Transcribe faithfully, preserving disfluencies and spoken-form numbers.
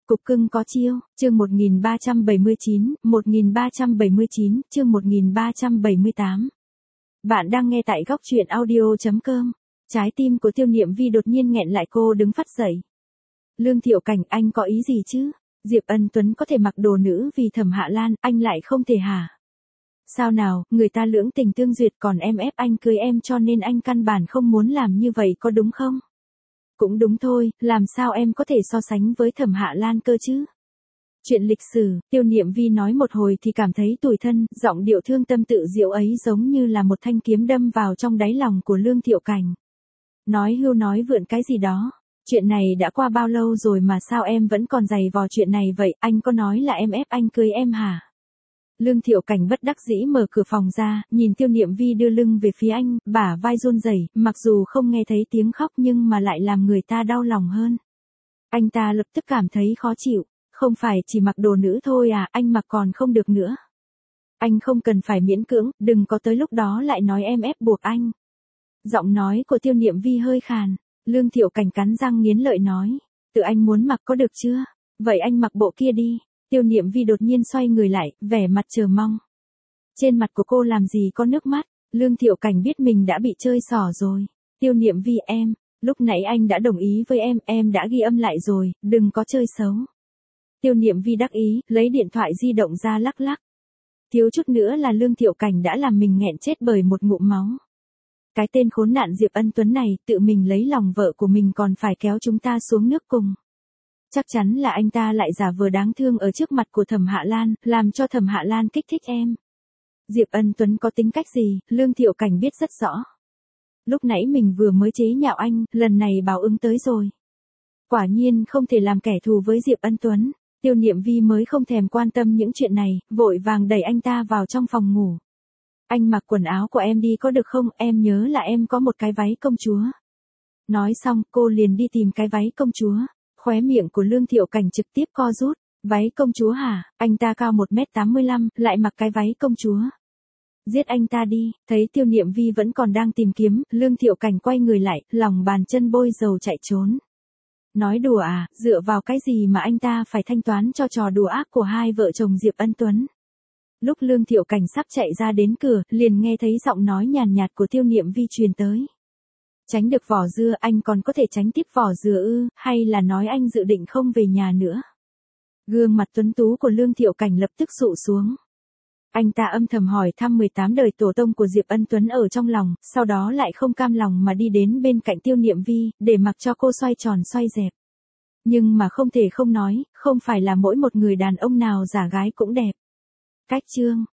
Cục cưng có chiêu, chương một nghìn ba trăm bảy mươi chín, một nghìn ba trăm bảy mươi chín, chương một nghìn ba trăm bảy mươi tám. Bạn đang nghe tại góc truyện audio chấm com. Trái tim của Tiêu Niệm Vi đột nhiên nghẹn lại, cô đứng phắt dậy. Lương Thiệu Cảnh, anh có ý gì chứ? Diệp Ân Tuấn có thể mặc đồ nữ vì Thẩm Hạ Lan, anh lại không thể hả? Sao nào, người ta lưỡng tình tương duyệt còn em ép anh cưới em cho nên anh căn bản không muốn làm như vậy có đúng không? Cũng đúng thôi, làm sao em có thể so sánh với Thẩm Hạ Lan cơ chứ? Chuyện lịch sử, Tiêu Niệm Vi nói một hồi thì cảm thấy tủi thân, giọng điệu thương tâm tự diệu ấy giống như là một thanh kiếm đâm vào trong đáy lòng của Lương Thiệu Cảnh. Nói hưu nói vượn cái gì đó, chuyện này đã qua bao lâu rồi mà sao em vẫn còn giày vò chuyện này vậy, anh có nói là em ép anh cưới em hả? Lương Thiệu Cảnh bất đắc dĩ mở cửa phòng ra, nhìn Tiêu Niệm Vi đưa lưng về phía anh, bả vai run rẩy, mặc dù không nghe thấy tiếng khóc nhưng mà lại làm người ta đau lòng hơn. Anh ta lập tức cảm thấy khó chịu, không phải chỉ mặc đồ nữ thôi à, anh mặc còn không được nữa. Anh không cần phải miễn cưỡng, đừng có tới lúc đó lại nói em ép buộc anh. Giọng nói của Tiêu Niệm Vi hơi khàn, Lương Thiệu Cảnh cắn răng nghiến lợi nói, tự anh muốn mặc có được chưa? Vậy anh mặc bộ kia đi. Tiêu Niệm Vi đột nhiên xoay người lại, vẻ mặt chờ mong. Trên mặt của cô làm gì có nước mắt, Lương Thiệu Cảnh biết mình đã bị chơi xỏ rồi. Tiêu Niệm Vi em, lúc nãy anh đã đồng ý với em, em đã ghi âm lại rồi, đừng có chơi xấu. Tiêu Niệm Vi đắc ý, lấy điện thoại di động ra lắc lắc. Thiếu chút nữa là Lương Thiệu Cảnh đã làm mình nghẹn chết bởi một ngụm máu. Cái tên khốn nạn Diệp Ân Tuấn này, tự mình lấy lòng vợ của mình còn phải kéo chúng ta xuống nước cùng. Chắc chắn là anh ta lại giả vờ đáng thương ở trước mặt của Thẩm Hạ Lan, làm cho Thẩm Hạ Lan kích thích em. Diệp Ân Tuấn có tính cách gì, Lương Thiệu Cảnh biết rất rõ. Lúc nãy mình vừa mới chế nhạo anh, lần này báo ứng tới rồi. Quả nhiên không thể làm kẻ thù với Diệp Ân Tuấn, Tiêu Niệm Vi mới không thèm quan tâm những chuyện này, vội vàng đẩy anh ta vào trong phòng ngủ. Anh mặc quần áo của em đi có được không, em nhớ là em có một cái váy công chúa. Nói xong, cô liền đi tìm cái váy công chúa. Khóe miệng của Lương Thiệu Cảnh trực tiếp co rút, váy công chúa hả, anh ta cao một mét tám mươi lăm, lại mặc cái váy công chúa. Giết anh ta đi, thấy Tiêu Niệm Vi vẫn còn đang tìm kiếm, Lương Thiệu Cảnh quay người lại, lòng bàn chân bôi dầu chạy trốn. Nói đùa à, dựa vào cái gì mà anh ta phải thanh toán cho trò đùa ác của hai vợ chồng Diệp Ân Tuấn. Lúc Lương Thiệu Cảnh sắp chạy ra đến cửa, liền nghe thấy giọng nói nhàn nhạt của Tiêu Niệm Vi truyền tới. Tránh được vỏ dưa, anh còn có thể tránh tiếp vỏ dừa ư, hay là nói anh dự định không về nhà nữa? Gương mặt tuấn tú của Lương Thiệu Cảnh lập tức sụ xuống. Anh ta âm thầm hỏi thăm mười tám đời tổ tông của Diệp Ân Tuấn ở trong lòng, sau đó lại không cam lòng mà đi đến bên cạnh Tiêu Niệm Vi, để mặc cho cô xoay tròn xoay dẹp. Nhưng mà không thể không nói, không phải là mỗi một người đàn ông nào giả gái cũng đẹp. Cách chương,